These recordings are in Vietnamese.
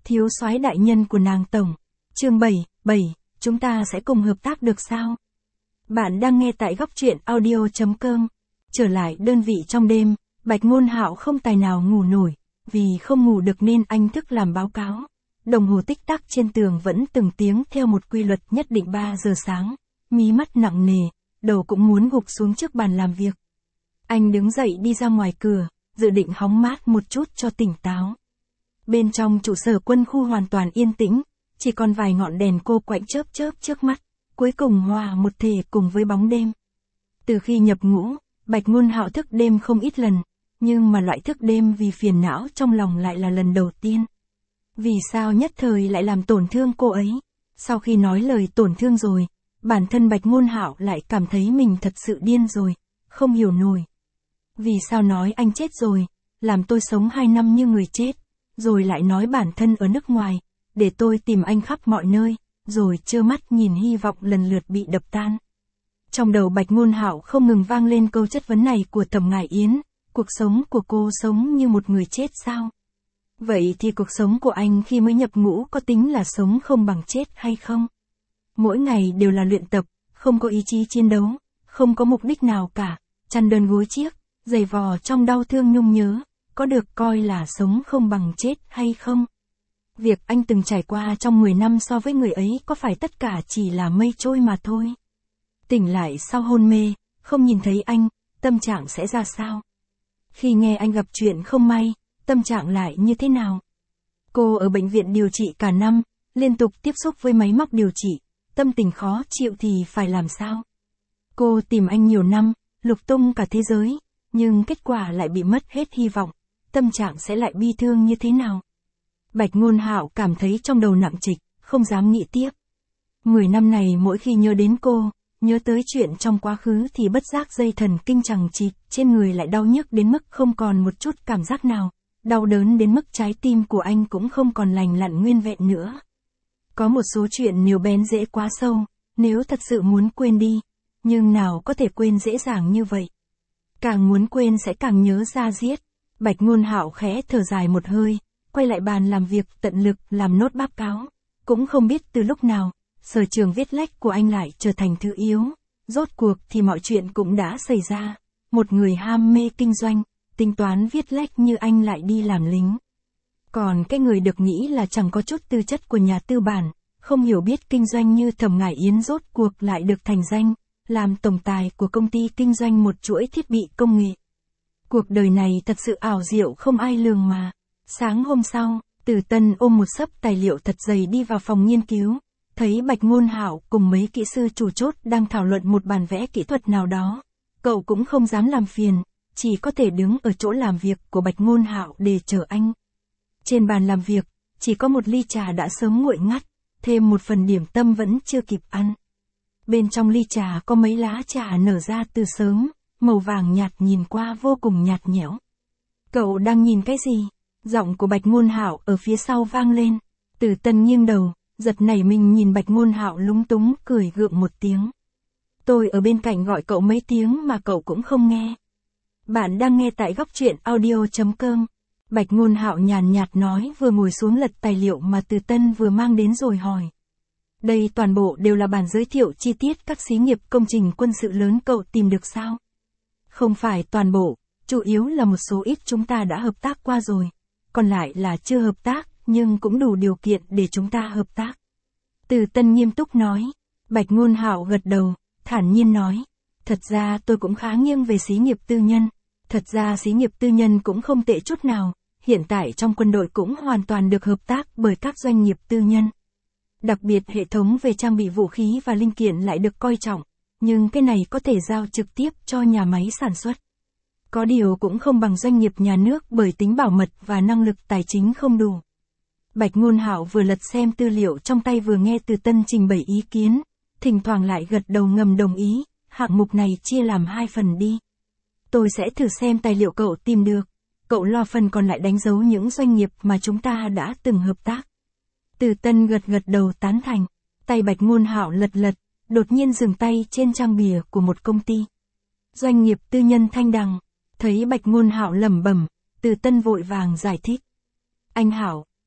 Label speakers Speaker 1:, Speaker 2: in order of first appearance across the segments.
Speaker 1: thiếu soái đại nhân của nàng tổng. Chương 7, chúng ta sẽ cùng hợp tác được sao? Bạn đang nghe tại góc truyện audio.com. Trở lại đơn vị trong đêm, Bạch Ngôn Hạo không tài nào ngủ nổi, vì không ngủ được nên anh thức làm báo cáo. Đồng hồ tích tắc trên tường vẫn từng tiếng theo một quy luật nhất định 3 giờ sáng, mí mắt nặng nề, đầu cũng muốn gục xuống trước bàn làm việc. Anh đứng dậy đi ra ngoài cửa, dự định hóng mát một chút cho tỉnh táo. Bên trong trụ sở quân khu hoàn toàn yên tĩnh, chỉ còn vài ngọn đèn cô quạnh chớp chớp trước mắt, cuối cùng hòa một thể cùng với bóng đêm. Từ khi nhập ngũ, Bạch Ngôn Hạo thức đêm không ít lần, nhưng mà loại thức đêm vì phiền não trong lòng lại là lần đầu tiên. Vì sao nhất thời lại làm tổn thương cô ấy? Sau khi nói lời tổn thương rồi, bản thân Bạch Ngôn Hạo lại cảm thấy mình thật sự điên rồi, không hiểu nổi. Vì sao nói anh chết rồi, làm tôi sống 2 năm như người chết, rồi lại nói bản thân ở nước ngoài, để tôi tìm anh khắp mọi nơi, rồi trơ mắt nhìn hy vọng lần lượt bị đập tan. Trong đầu Bạch Ngôn Hạo không ngừng vang lên câu chất vấn này của Thẩm Ngải Yến, cuộc sống của cô sống như một người chết sao? Vậy thì cuộc sống của anh khi mới nhập ngũ có tính là sống không bằng chết hay không? Mỗi ngày đều là luyện tập, không có ý chí chiến đấu, không có mục đích nào cả, chăn đơn gối chiếc, giày vò trong đau thương nhung nhớ, có được coi là sống không bằng chết hay không? Việc anh từng trải qua trong 10 năm so với người ấy có phải tất cả chỉ là mây trôi mà thôi? Tỉnh lại sau hôn mê, không nhìn thấy anh, tâm trạng sẽ ra sao? Khi nghe anh gặp chuyện không may, tâm trạng lại như thế nào? Cô ở bệnh viện điều trị cả năm, liên tục tiếp xúc với máy móc điều trị, tâm tình khó chịu thì phải làm sao? Cô tìm anh nhiều năm, lục tung cả thế giới, nhưng kết quả lại bị mất hết hy vọng, tâm trạng sẽ lại bi thương như thế nào? Bạch Ngôn Hạo cảm thấy trong đầu nặng trịch, không dám nghĩ tiếp. 10 năm này mỗi khi nhớ đến cô, nhớ tới chuyện trong quá khứ thì bất giác dây thần kinh chằng chịt, trên người lại đau nhức đến mức không còn một chút cảm giác nào, đau đớn đến mức trái tim của anh cũng không còn lành lặn nguyên vẹn nữa. Có một số chuyện nếu bén rễ quá sâu, nếu thật sự muốn quên đi, nhưng nào có thể quên dễ dàng như vậy. Càng muốn quên sẽ càng nhớ ra giết. Bạch Ngôn Hạo khẽ thở dài một hơi, quay lại bàn làm việc tận lực làm nốt báo cáo. Cũng không biết từ lúc nào, sở trường viết lách của anh lại trở thành thứ yếu. Rốt cuộc thì mọi chuyện cũng đã xảy ra. Một người ham mê kinh doanh, tính toán viết lách như anh lại đi làm lính. Còn cái người được nghĩ là chẳng có chút tư chất của nhà tư bản, không hiểu biết kinh doanh như Thẩm Ngải Yến rốt cuộc lại được thành danh, làm tổng tài của công ty kinh doanh một chuỗi thiết bị công nghệ. Cuộc đời này thật sự ảo diệu không ai lường mà. Sáng hôm sau, Từ Tân ôm một xấp tài liệu thật dày đi vào phòng nghiên cứu, thấy Bạch Ngôn Hạo cùng mấy kỹ sư chủ chốt đang thảo luận một bản vẽ kỹ thuật nào đó. Cậu cũng không dám làm phiền, chỉ có thể đứng ở chỗ làm việc của Bạch Ngôn Hạo để chờ anh. Trên bàn làm việc, chỉ có một ly trà đã sớm nguội ngắt, thêm một phần điểm tâm vẫn chưa kịp ăn. Bên trong ly trà có mấy lá trà nở ra từ sớm, màu vàng nhạt nhìn qua vô cùng nhạt nhẽo. Cậu đang nhìn cái gì? Giọng của Bạch Ngôn Hạo ở phía sau vang lên. Từ Tân nghiêng đầu, giật nảy mình nhìn Bạch Ngôn Hạo lúng túng cười gượng một tiếng. Tôi ở bên cạnh gọi cậu mấy tiếng mà cậu cũng không nghe. Bạn đang nghe tại góc truyện audio.com. Bạch Ngôn Hạo nhàn nhạt nói vừa ngồi xuống lật tài liệu mà Từ Tân vừa mang đến rồi hỏi. Đây toàn bộ đều là bản giới thiệu chi tiết các xí nghiệp công trình quân sự lớn cậu tìm được sao? Không phải toàn bộ, chủ yếu là một số ít chúng ta đã hợp tác qua rồi. Còn lại là chưa hợp tác, nhưng cũng đủ điều kiện để chúng ta hợp tác. Từ Tân nghiêm túc nói. Bạch Ngôn Hạo gật đầu, thản nhiên nói. Thật ra tôi cũng khá nghiêng về xí nghiệp tư nhân. Thật ra xí nghiệp tư nhân cũng không tệ chút nào. Hiện tại trong quân đội cũng hoàn toàn được hợp tác bởi các doanh nghiệp tư nhân. Đặc biệt hệ thống về trang bị vũ khí và linh kiện lại được coi trọng. Nhưng cái này có thể giao trực tiếp cho nhà máy sản xuất. Có điều cũng không bằng doanh nghiệp nhà nước bởi tính bảo mật và năng lực tài chính không đủ. Bạch Ngôn Hạo vừa lật xem tư liệu trong tay vừa nghe Từ Tân trình bày ý kiến, thỉnh thoảng lại gật đầu ngầm đồng ý, hạng mục này chia làm 2 phần đi. Tôi sẽ thử xem tài liệu cậu tìm được, cậu lo phần còn lại đánh dấu những doanh nghiệp mà chúng ta đã từng hợp tác. Từ Tân gật đầu tán thành, tay Bạch Ngôn Hạo lật, đột nhiên dừng tay trên trang bìa của một công ty. Doanh nghiệp tư nhân Thanh Đằng. Thấy Bạch Ngôn Hạo lẩm bẩm, Từ Tân vội vàng giải thích. Anh Hạo,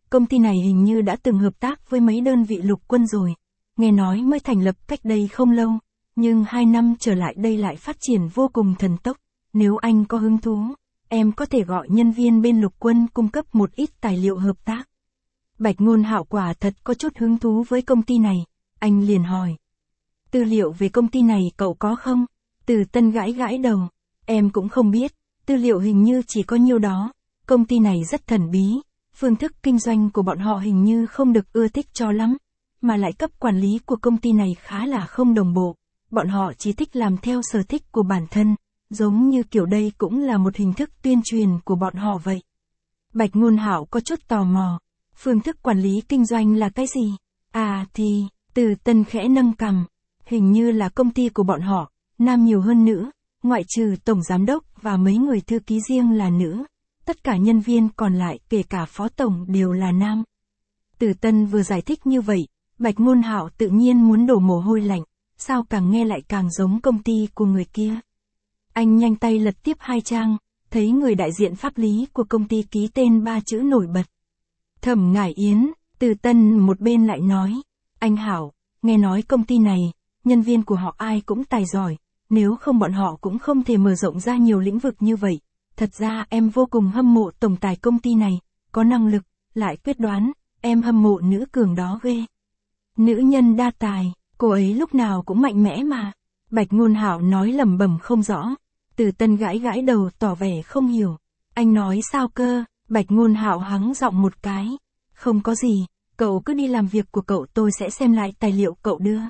Speaker 1: công ty này hình như đã từng hợp tác với mấy đơn vị lục quân rồi. Nghe nói mới thành lập cách đây không lâu, nhưng 2 năm trở lại đây lại phát triển vô cùng thần tốc. Nếu anh có hứng thú, em có thể gọi nhân viên bên lục quân cung cấp một ít tài liệu hợp tác. Bạch Ngôn Hạo quả thật có chút hứng thú với công ty này, anh liền hỏi. Tư liệu về công ty này cậu có không? Từ Tân gãi gãi đầu, em cũng không biết, tư liệu hình như chỉ có nhiêu đó, công ty này rất thần bí, phương thức kinh doanh của bọn họ hình như không được ưa thích cho lắm, mà lại cấp quản lý của công ty này khá là không đồng bộ, bọn họ chỉ thích làm theo sở thích của bản thân, giống như kiểu đây cũng là một hình thức tuyên truyền của bọn họ vậy. Bạch Ngôn Hạo có chút tò mò, phương thức quản lý kinh doanh là cái gì? À thì, Từ Tân khẽ nâng cằm, hình như là công ty của bọn họ, nam nhiều hơn nữ, ngoại trừ tổng giám đốc và mấy người thư ký riêng là nữ, tất cả nhân viên còn lại kể cả phó tổng đều là nam. Từ Tân vừa giải thích như vậy, Bạch Ngôn Hạo tự nhiên muốn đổ mồ hôi lạnh, sao càng nghe lại càng giống công ty của người kia. Anh nhanh tay lật tiếp 2 trang, thấy người đại diện pháp lý của công ty ký tên 3 chữ nổi bật. Thẩm Ngải Yến. Từ Tân một bên lại nói, anh Hảo, nghe nói công ty này, nhân viên của họ ai cũng tài giỏi, nếu không bọn họ cũng không thể mở rộng ra nhiều lĩnh vực như vậy. Thật ra em vô cùng hâm mộ tổng tài công ty này, có năng lực, lại quyết đoán, em hâm mộ nữ cường đó ghê. Nữ nhân đa tài, cô ấy lúc nào cũng mạnh mẽ mà. Bạch Ngôn Hạo nói lẩm bẩm không rõ. Từ Tân gãi gãi đầu tỏ vẻ không hiểu. Anh nói sao cơ? Bạch Ngôn Hạo hắng giọng một cái. Không có gì, cậu cứ đi làm việc của cậu, tôi sẽ xem lại tài liệu cậu đưa.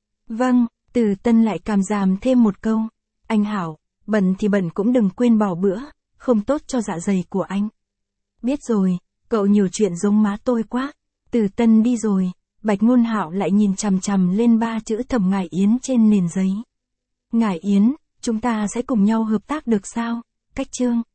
Speaker 1: Vâng, Từ Tân lại cảm giảm thêm một câu. Anh Hảo, bận thì bận cũng đừng quên bỏ bữa, không tốt cho dạ dày của anh. Biết rồi, cậu nhiều chuyện giống má tôi quá. Từ Tân đi rồi, Bạch Ngôn Hạo lại nhìn chằm chằm lên 3 chữ Thẩm Ngải Yến trên nền giấy. Ngải Yến, chúng ta sẽ cùng nhau hợp tác được sao? Cách chương